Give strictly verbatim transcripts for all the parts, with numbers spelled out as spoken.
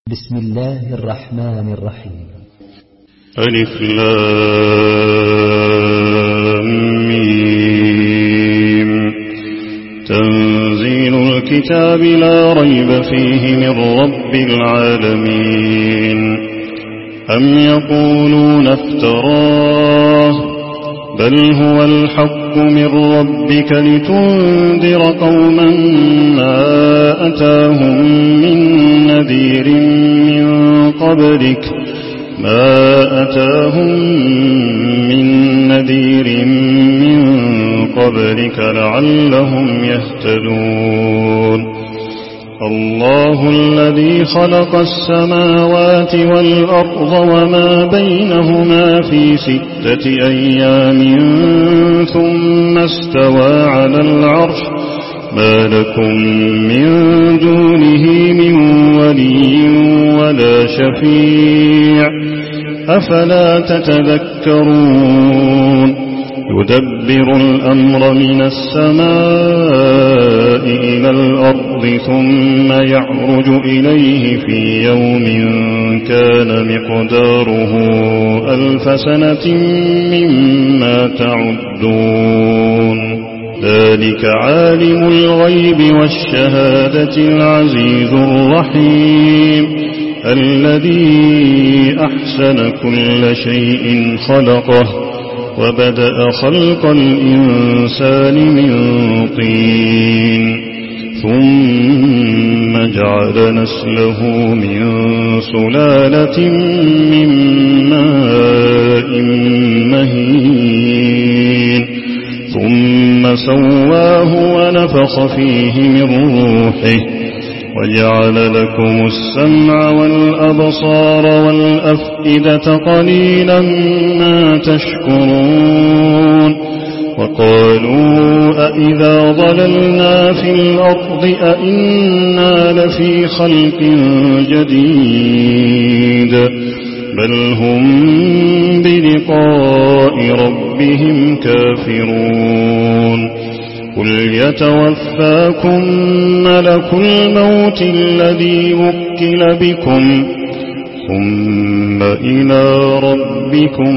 بسم الله الرحمن الرحيم. ألف لام ميم. تنزيل الكتاب لا ريب فيه من رب العالمين. أم يقولون افتراه بل هو الحق من ربك لتنذر قوما ما أتاهم من نذير من قبلك ما أتاهم من نذير من قبلك لعلهم يهتدون. الله الذي خلق السماوات والأرض وما بينهما في ستة أيام ثم استوى على العرش ما لكم من دونه من ولي ولا شفيع أفلا تتذكرون. يدبر الأمر من السماء إلى الأرض ثم يعرج إليه في يوم كان مقداره ألف سنة مما تعدون. ذلك عالم الغيب والشهادة العزيز الرحيم الذي أحسن كل شيء خلقه وبدأ خلق الإنسان من طين ثم جعل نسله من سلالة من ماء مهين ثم سواه ونفخ فيه من روحه وجعل لكم السمع والأبصار والأفئدة قليلا ما تشكرون. وقالوا أإذا ضللنا في الأرض أإنا لفي خلق جديد بل هم بلقاء ربهم كافرون. قل يتوفاكم ملك الموت الذي وكل بكم ثم إلى ربكم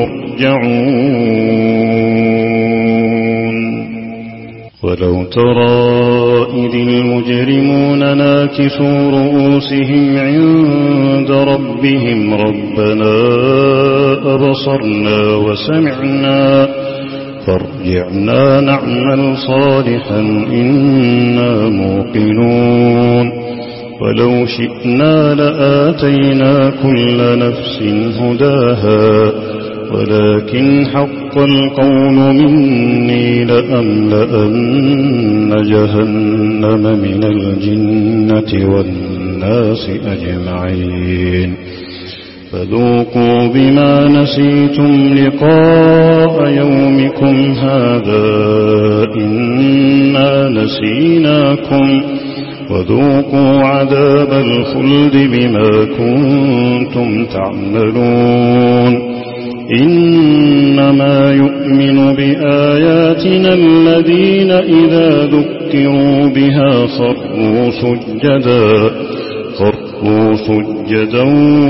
ترجعون. ولو ترى إذ المجرمون ناكسوا رؤوسهم عند ربهم ربنا أبصرنا وسمعنا فارجعنا نعمل صالحا إنا موقنون. ولو شئنا لآتينا كل نفس هداها ولكن حق القول مني لأملأن جهنم من الجنة والناس أجمعين. فذوقوا بما نسيتم لقاء يومكم هذا إنا نسيناكم وذوقوا عذاب الخلد بما كنتم تعملون. إنما يؤمن بآياتنا الذين إذا ذكروا بها خروا سجدا خروا سجدا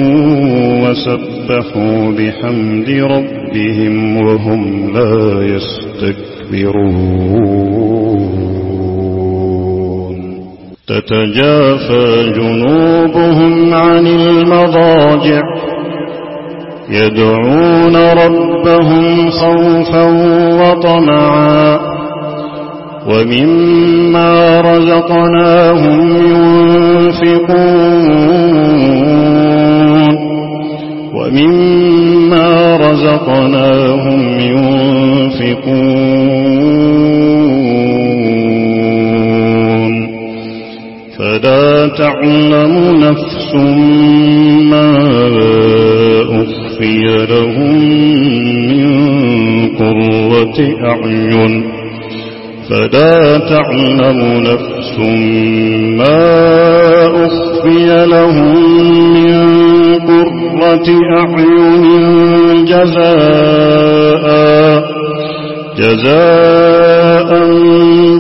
وسبحوا بحمد ربهم وهم لا يستكبرون. تتجافى جنوبهم عن المضاجع يدعون ربهم خوفا وطمعا ومما رزقناهم ينفقون ومما رزقناهم ينفقون. فلا تعلم نفس ما أخفي لهم من قرة أعين فلا تعلم نفس ما أخفي لهم من قرة أعين جزاء جزاء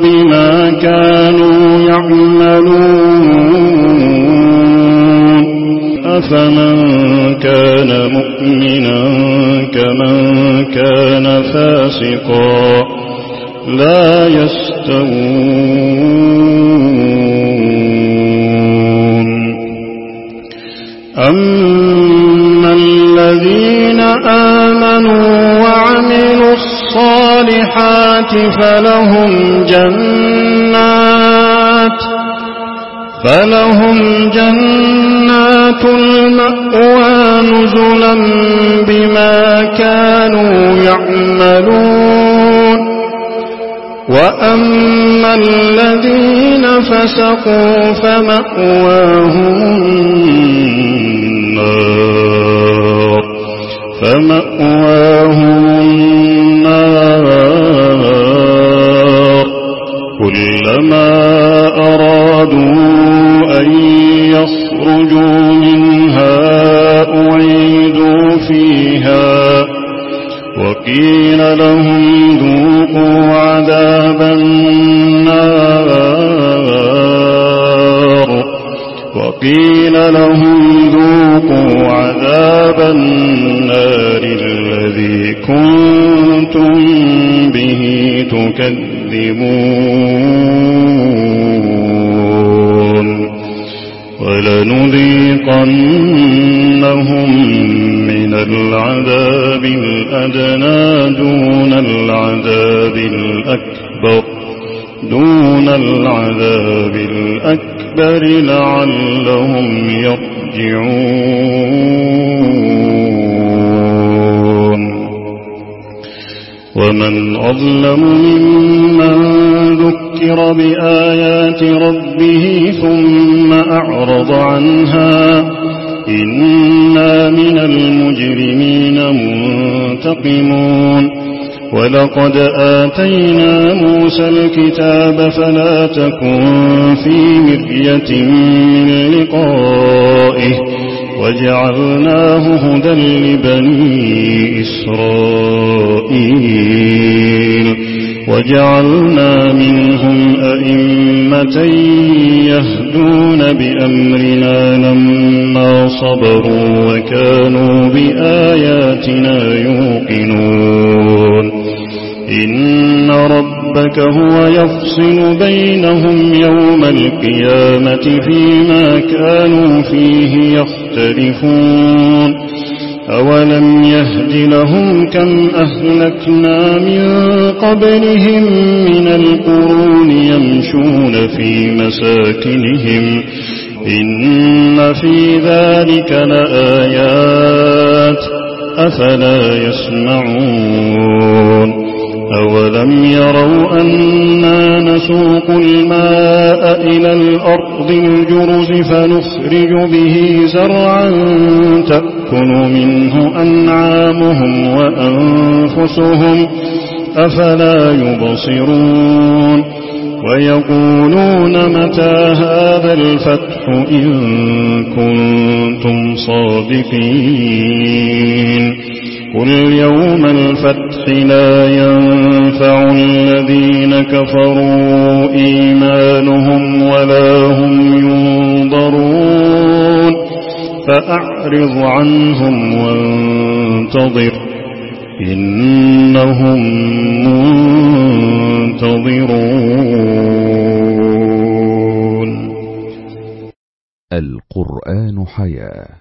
بما كانوا يعملون. أفمن كان مؤمنا كمن كان فاسقا لا يستوون أما الذين آمنوا وعملوا الصالحات فلهم جنات فلهم جنات المأوى نزلا بما كانوا يعملون وأما الذين فسقوا فمأواهم النار فمأواهم النار كلما أرادوا أن يخرجوا منها أعيدوا فيها وقيل لهم ذوقوا عذاب النار وقيل لهم ذوقوا عذاب النار الذي كنتم به تكذبون ولنذيقنهم من العذاب الأدنى دون العذاب الأكبر دون العذاب الأكبر لعلهم يرجعون ومن أظلم ممن ذكر بآيات ربه ثم أعرض عنها إنا من المجرمين منتقمون ولقد آتينا موسى الكتاب فلا تكن في مرية من لقائه وجعلناه هدى لبني إسرائيل وجعلنا منهم أئمة يهدون بأمرنا لما صبروا وكانوا بآياتنا يوقنون إن ربك هو يفصل بينهم يوم القيامة فيما كانوا فيه يختلفون أولم يهد لهم كم أهلكنا من قبلهم من القرون يمشون في مساكنهم إن في ذلك لآيات أفلا يسمعون أولم يروا أنا نسوق الماء إلى الأرض الجرز فنخرج به زرعا تأكل منه أنعامهم وأنفسهم أفلا يبصرون ويقولون متى هذا الفتح إن كنتم صادقين قل يوم الفتح لا ينفع الذين كفروا إيمانهم ولا هم ينظرون فأعرض عنهم وانتظر إنهم منتظرون. القرآن حياة.